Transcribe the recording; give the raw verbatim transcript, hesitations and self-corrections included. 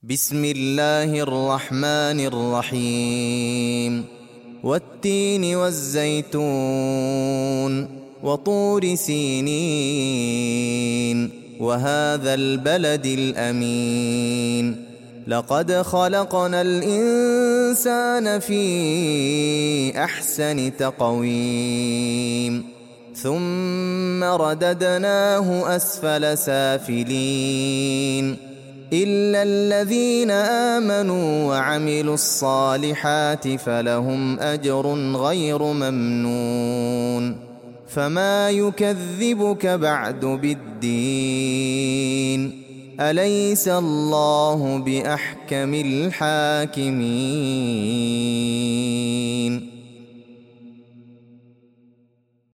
بسم الله الرحمن الرحيم والتين والزيتون وطور سينين وهذا البلد الأمين لقد خلقنا الإنسان في أحسن تقويم ثم رددناه أسفل سافلين إلا الذين آمنوا وعملوا الصالحات فلهم أجر غير ممنون فما يكذبك بعد بالدين أليس الله بأحكم الحاكمين.